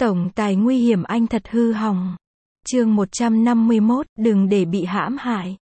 Tổng tài nguy hiểm anh thật hư hỏng. Chương 151, đừng để bị hãm hại.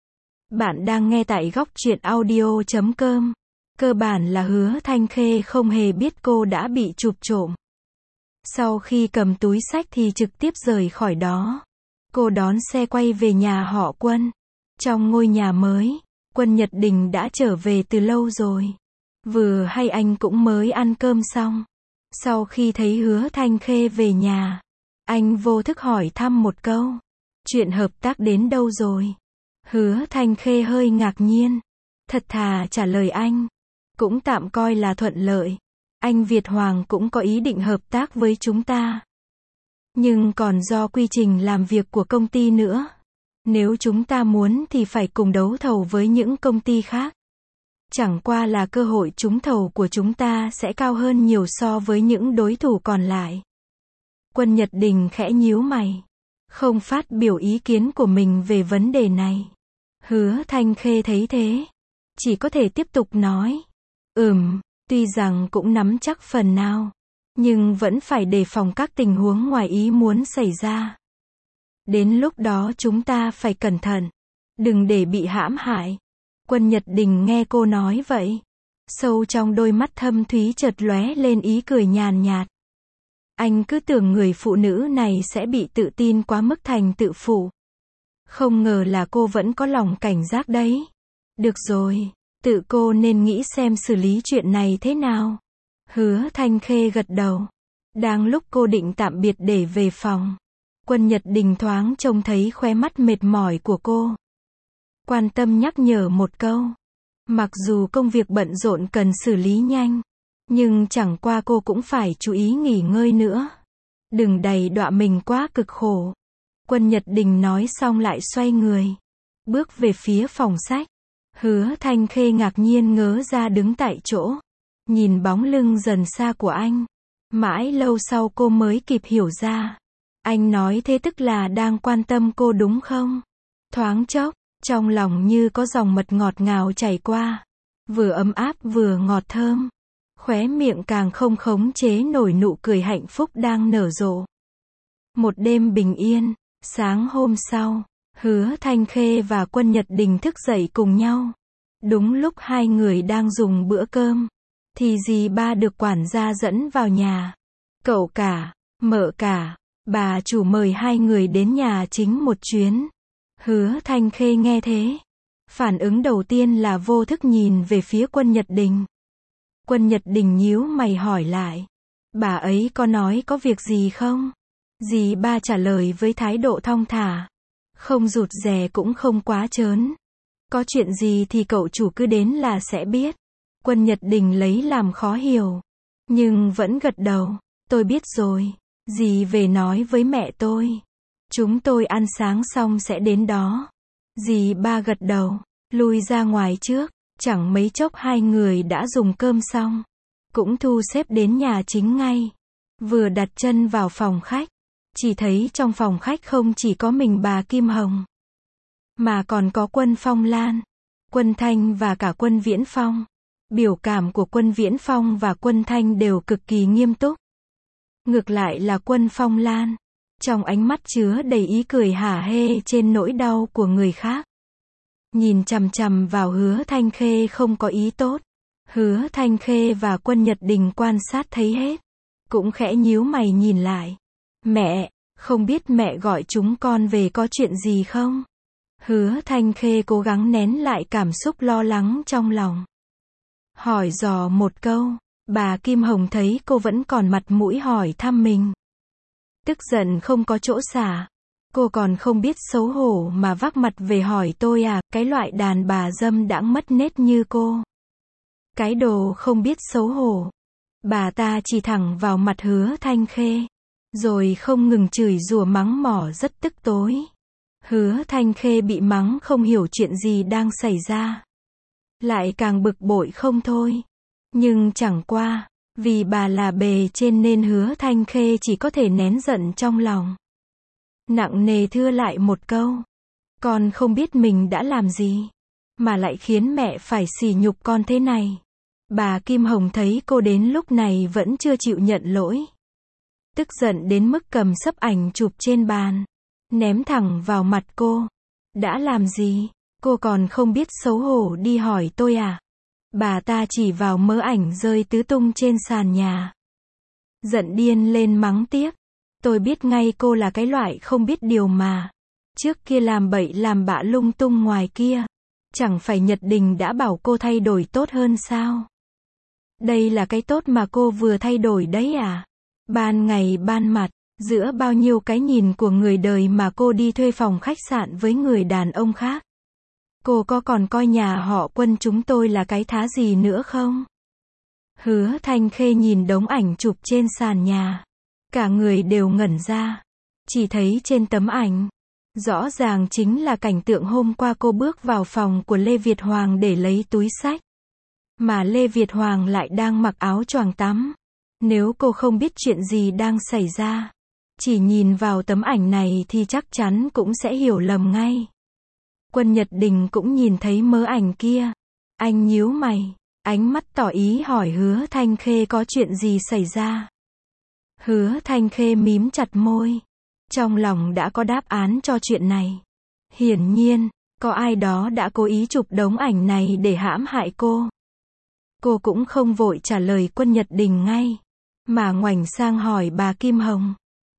Bạn đang nghe tại góc truyện audio.com. Cơ bản là Hứa Thanh Khê không hề biết cô đã bị chụp trộm. Sau khi cầm túi xách thì trực tiếp rời khỏi đó. Cô đón xe quay về nhà họ Quân. Trong ngôi nhà mới, Quân Nhật Đình đã trở về từ lâu rồi. Vừa hay anh cũng mới ăn cơm xong. Sau khi thấy Hứa Thanh Khê về nhà, anh vô thức hỏi thăm một câu. Chuyện hợp tác đến đâu rồi? Hứa Thanh Khê hơi ngạc nhiên. Thật thà trả lời anh. Cũng tạm coi là thuận lợi. Anh Việt Hoàng cũng có ý định hợp tác với chúng ta. Nhưng còn do quy trình làm việc của công ty nữa. Nếu chúng ta muốn thì phải cùng đấu thầu với những công ty khác. Chẳng qua là cơ hội trúng thầu của chúng ta sẽ cao hơn nhiều so với những đối thủ còn lại. Quân Nhật Đình khẽ nhíu mày. Không phát biểu ý kiến của mình về vấn đề này. Hứa Thanh Khê thấy thế. Chỉ có thể tiếp tục nói. Tuy rằng cũng nắm chắc phần nào. Nhưng vẫn phải đề phòng các tình huống ngoài ý muốn xảy ra. Đến lúc đó chúng ta phải cẩn thận. Đừng để bị hãm hại. Quân Nhật Đình nghe cô nói vậy. Sâu trong đôi mắt thâm thúy chợt lóe lên ý cười nhàn nhạt. Anh cứ tưởng người phụ nữ này sẽ bị tự tin quá mức thành tự phụ. Không ngờ là cô vẫn có lòng cảnh giác đấy. Được rồi, tự cô nên nghĩ xem xử lý chuyện này thế nào. Hứa Thanh Khê gật đầu. Đang lúc cô định tạm biệt để về phòng, Quân Nhật Đình thoáng trông thấy khóe mắt mệt mỏi của cô. Quan tâm nhắc nhở một câu. Mặc dù công việc bận rộn cần xử lý nhanh, nhưng chẳng qua cô cũng phải chú ý nghỉ ngơi nữa. Đừng đầy đọa mình quá cực khổ. Quân Nhật Đình nói xong lại xoay người. Bước về phía phòng sách. Hứa Thanh Khê ngạc nhiên ngớ ra đứng tại chỗ. Nhìn bóng lưng dần xa của anh. Mãi lâu sau cô mới kịp hiểu ra. Anh nói thế tức là đang quan tâm cô đúng không? Thoáng chốc, trong lòng như có dòng mật ngọt ngào chảy qua. Vừa ấm áp vừa ngọt thơm. Khóe miệng càng không khống chế nổi nụ cười hạnh phúc đang nở rộ. Một đêm bình yên, sáng hôm sau, Hứa Thanh Khê và Quân Nhật Đình thức dậy cùng nhau. Đúng lúc hai người đang dùng bữa cơm, thì dì ba được quản gia dẫn vào nhà. Cậu cả, mợ cả, bà chủ mời hai người đến nhà chính một chuyến. Hứa Thanh Khê nghe thế. Phản ứng đầu tiên là vô thức nhìn về phía Quân Nhật Đình. Quân Nhật Đình nhíu mày hỏi lại. Bà ấy có nói có việc gì không? Dì ba trả lời với thái độ thong thả. Không rụt rè cũng không quá trớn. Có chuyện gì thì cậu chủ cứ đến là sẽ biết. Quân Nhật Đình lấy làm khó hiểu. Nhưng vẫn gật đầu. Tôi biết rồi. Dì về nói với mẹ tôi. Chúng tôi ăn sáng xong sẽ đến đó. Dì ba gật đầu. Lui ra ngoài trước. Chẳng mấy chốc hai người đã dùng cơm xong. Cũng thu xếp đến nhà chính ngay. Vừa đặt chân vào phòng khách. Chỉ thấy trong phòng khách không chỉ có mình bà Kim Hồng. Mà còn có Quân Phong Lan, Quân Thanh và cả Quân Viễn Phong. Biểu cảm của Quân Viễn Phong và Quân Thanh đều cực kỳ nghiêm túc. Ngược lại là Quân Phong Lan. Trong ánh mắt chứa đầy ý cười hả hê trên nỗi đau của người khác. Nhìn chằm chằm vào Hứa Thanh Khê không có ý tốt. Hứa Thanh Khê và Quân Nhật Đình quan sát thấy hết. Cũng khẽ nhíu mày nhìn lại. Mẹ, không biết mẹ gọi chúng con về có chuyện gì không? Hứa Thanh Khê cố gắng nén lại cảm xúc lo lắng trong lòng. Hỏi dò một câu. Bà Kim Hồng thấy cô vẫn còn mặt mũi hỏi thăm mình. Tức giận không có chỗ xả. Cô còn không biết xấu hổ mà vác mặt về hỏi tôi à, cái loại đàn bà dâm đãng mất nết như cô. Cái đồ không biết xấu hổ. Bà ta chỉ thẳng vào mặt Hứa Thanh Khê. Rồi không ngừng chửi rủa mắng mỏ rất tức tối. Hứa Thanh Khê bị mắng không hiểu chuyện gì đang xảy ra. Lại càng bực bội không thôi. Nhưng chẳng qua, vì bà là bề trên nên Hứa Thanh Khê chỉ có thể nén giận trong lòng. Nặng nề thưa lại một câu. Con không biết mình đã làm gì. Mà lại khiến mẹ phải sỉ nhục con thế này. Bà Kim Hồng thấy cô đến lúc này vẫn chưa chịu nhận lỗi. tức giận đến mức cầm xấp ảnh chụp trên bàn, ném thẳng vào mặt cô. Đã làm gì? Cô còn không biết xấu hổ đi hỏi tôi à? Bà ta chỉ vào mớ ảnh rơi tứ tung trên sàn nhà. Giận điên lên mắng tiếp. Tôi biết ngay cô là cái loại không biết điều mà. Trước kia làm bậy làm bạ lung tung ngoài kia. Chẳng phải Nhật Đình đã bảo cô thay đổi tốt hơn sao? Đây là cái tốt mà cô vừa thay đổi đấy à? Ban ngày ban mặt, giữa bao nhiêu cái nhìn của người đời mà cô đi thuê phòng khách sạn với người đàn ông khác. Cô có còn coi nhà họ Quân chúng tôi là cái thá gì nữa không? Hứa Thanh Khê nhìn đống ảnh chụp trên sàn nhà. Cả người đều ngẩn ra. Chỉ thấy trên tấm ảnh, rõ ràng chính là cảnh tượng hôm qua cô bước vào phòng của Lê Việt Hoàng để lấy túi xách. Mà Lê Việt Hoàng lại đang mặc áo choàng tắm. Nếu cô không biết chuyện gì đang xảy ra, chỉ nhìn vào tấm ảnh này thì chắc chắn cũng sẽ hiểu lầm ngay. Quân Nhật Đình cũng nhìn thấy mớ ảnh kia. Anh nhíu mày, ánh mắt tỏ ý hỏi Hứa Thanh Khê có chuyện gì xảy ra. Hứa Thanh Khê mím chặt môi. Trong lòng đã có đáp án cho chuyện này. Hiển nhiên, có ai đó đã cố ý chụp đống ảnh này để hãm hại cô. Cô cũng không vội trả lời Quân Nhật Đình ngay, mà ngoảnh sang hỏi bà Kim Hồng.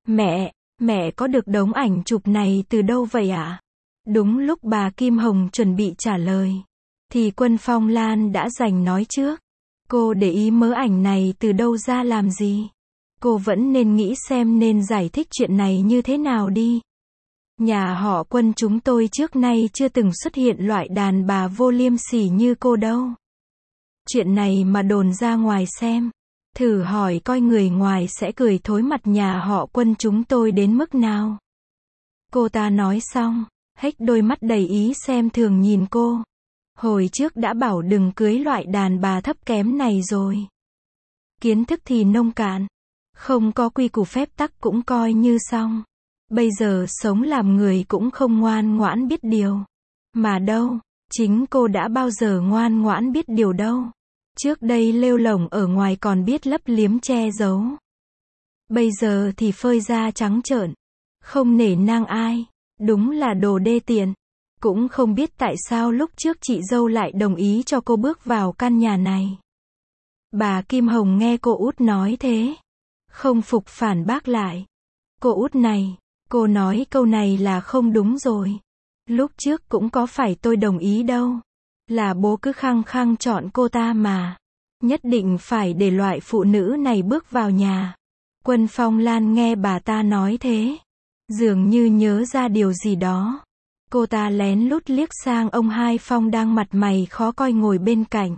Mẹ có được đống ảnh chụp này từ đâu vậy ạ? Đúng lúc bà Kim Hồng chuẩn bị trả lời, thì Quân Phong Lan đã giành nói trước. Cô để ý mớ ảnh này từ đâu ra làm gì? Cô vẫn nên nghĩ xem nên giải thích chuyện này như thế nào đi. Nhà họ Quân chúng tôi trước nay chưa từng xuất hiện loại đàn bà vô liêm sỉ như cô đâu. Chuyện này mà đồn ra ngoài xem, thử hỏi coi người ngoài sẽ cười thối mặt nhà họ Quân chúng tôi đến mức nào. Cô ta nói xong, hếch đôi mắt đầy ý xem thường nhìn cô. Hồi trước đã bảo đừng cưới loại đàn bà thấp kém này rồi. Kiến thức thì nông cạn, không có quy củ phép tắc cũng coi như xong. Bây giờ sống làm người cũng không ngoan ngoãn biết điều. Mà đâu, chính cô đã bao giờ ngoan ngoãn biết điều đâu. Trước đây lêu lổng ở ngoài còn biết lấp liếm che giấu. Bây giờ thì phơi ra trắng trợn, không nể nang ai, đúng là đồ đê tiện. Cũng không biết tại sao lúc trước chị dâu lại đồng ý cho cô bước vào căn nhà này. Bà Kim Hồng nghe cô út nói thế, không phục phản bác lại. Cô út này, cô nói câu này là không đúng rồi. Lúc trước cũng có phải tôi đồng ý đâu. Là bố cứ khăng khăng chọn cô ta mà. Nhất định phải để loại phụ nữ này bước vào nhà. Quân Phong Lan nghe bà ta nói thế, dường như nhớ ra điều gì đó. Cô ta lén lút liếc sang ông Hai Phong đang mặt mày khó coi ngồi bên cạnh.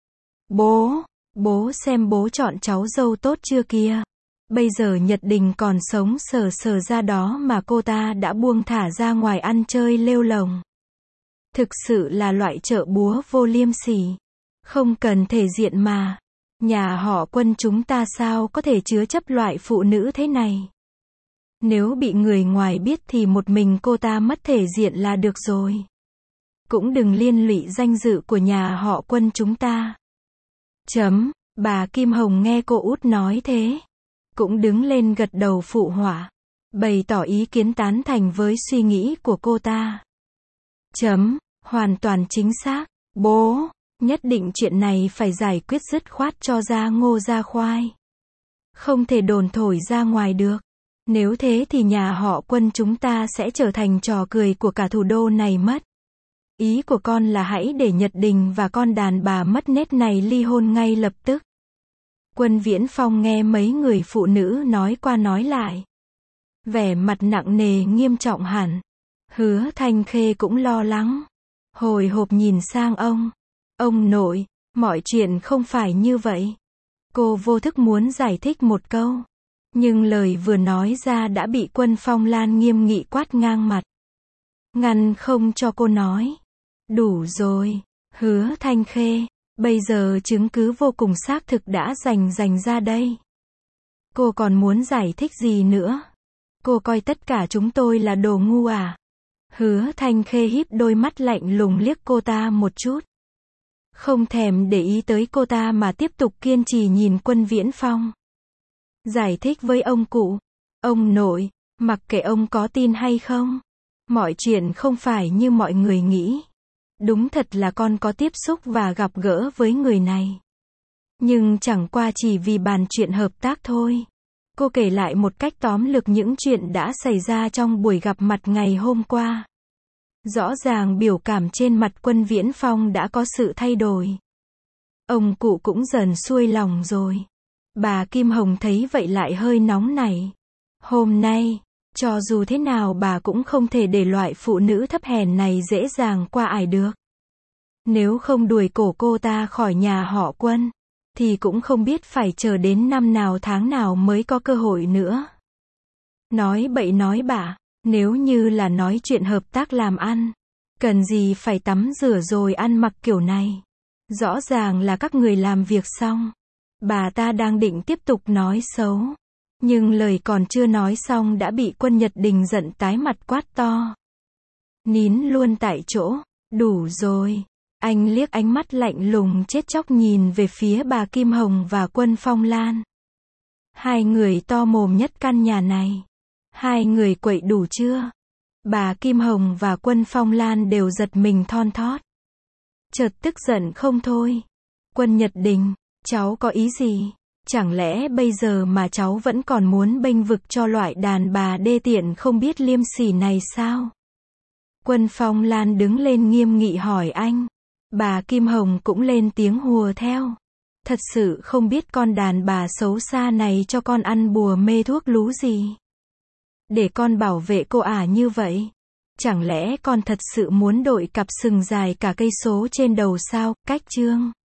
Bố xem bố chọn cháu dâu tốt chưa kia. Bây giờ Nhật Đình còn sống sờ sờ ra đó mà cô ta đã buông thả ra ngoài ăn chơi lêu lồng. Thực sự là loại chợ búa vô liêm sỉ. Không cần thể diện mà. Nhà họ Quân chúng ta sao có thể chứa chấp loại phụ nữ thế này. Nếu bị người ngoài biết thì một mình cô ta mất thể diện là được rồi. Cũng đừng liên lụy danh dự của nhà họ Quân chúng ta. Bà Kim Hồng nghe cô út nói thế, cũng đứng lên gật đầu phụ họa, bày tỏ ý kiến tán thành với suy nghĩ của cô ta. Hoàn toàn chính xác, bố, nhất định chuyện này phải giải quyết dứt khoát cho ra ngô ra khoai. Không thể đồn thổi ra ngoài được. Nếu thế thì nhà họ Quân chúng ta sẽ trở thành trò cười của cả thủ đô này mất. Ý của con là hãy để Nhật Đình và con đàn bà mất nết này ly hôn ngay lập tức. Quân Viễn Phong nghe mấy người phụ nữ nói qua nói lại, vẻ mặt nặng nề nghiêm trọng hẳn. Hứa Thanh Khê cũng lo lắng, hồi hộp nhìn sang ông nội, mọi chuyện không phải như vậy. Cô vô thức muốn giải thích một câu, nhưng lời vừa nói ra đã bị Quân Phong Lan nghiêm nghị quát ngang mặt, ngăn không cho cô nói. Đủ rồi, Hứa Thanh Khê, bây giờ chứng cứ vô cùng xác thực đã dành ra đây. Cô còn muốn giải thích gì nữa? Cô coi tất cả chúng tôi là đồ ngu à? Hứa Thanh Khê híp đôi mắt lạnh lùng liếc cô ta một chút, không thèm để ý tới cô ta mà tiếp tục kiên trì nhìn Quân Viễn Phong. giải thích với ông cụ. Ông nội, mặc kệ ông có tin hay không, mọi chuyện không phải như mọi người nghĩ. Đúng thật là con có tiếp xúc và gặp gỡ với người này. Nhưng chẳng qua chỉ vì bàn chuyện hợp tác thôi. Cô kể lại một cách tóm lược những chuyện đã xảy ra trong buổi gặp mặt ngày hôm qua. Rõ ràng biểu cảm trên mặt Quân Viễn Phong đã có sự thay đổi. Ông cụ cũng dần xuôi lòng rồi. Bà Kim Hồng thấy vậy lại hơi nóng nảy. Hôm nay, cho dù thế nào bà cũng không thể để loại phụ nữ thấp hèn này dễ dàng qua ải được. Nếu không đuổi cổ cô ta khỏi nhà họ Quân, thì cũng không biết phải chờ đến năm nào tháng nào mới có cơ hội nữa. Nói bậy nói bạ, nếu như là nói chuyện hợp tác làm ăn, cần gì phải tắm rửa rồi ăn mặc kiểu này. Rõ ràng là các người làm việc xong. Bà ta đang định tiếp tục nói xấu. Nhưng lời còn chưa nói xong đã bị Quân Nhật Đình giận tái mặt quát to. Nín luôn tại chỗ. Đủ rồi. Anh liếc ánh mắt lạnh lùng chết chóc nhìn về phía bà Kim Hồng và Quân Phong Lan. Hai người to mồm nhất căn nhà này. Hai người quậy đủ chưa? Bà Kim Hồng và Quân Phong Lan đều giật mình thon thót. Chợt tức giận không thôi. Quân Nhật Đình, cháu có ý gì? Chẳng lẽ bây giờ mà cháu vẫn còn muốn bênh vực cho loại đàn bà đê tiện không biết liêm sỉ này sao? Quân Phong Lan đứng lên nghiêm nghị hỏi anh. Bà Kim Hồng cũng lên tiếng hùa theo. Thật sự không biết con đàn bà xấu xa này cho con ăn bùa mê thuốc lú gì. Để con bảo vệ cô như vậy. Chẳng lẽ con thật sự muốn đội cặp sừng dài cả cây số trên đầu sao? Cách chương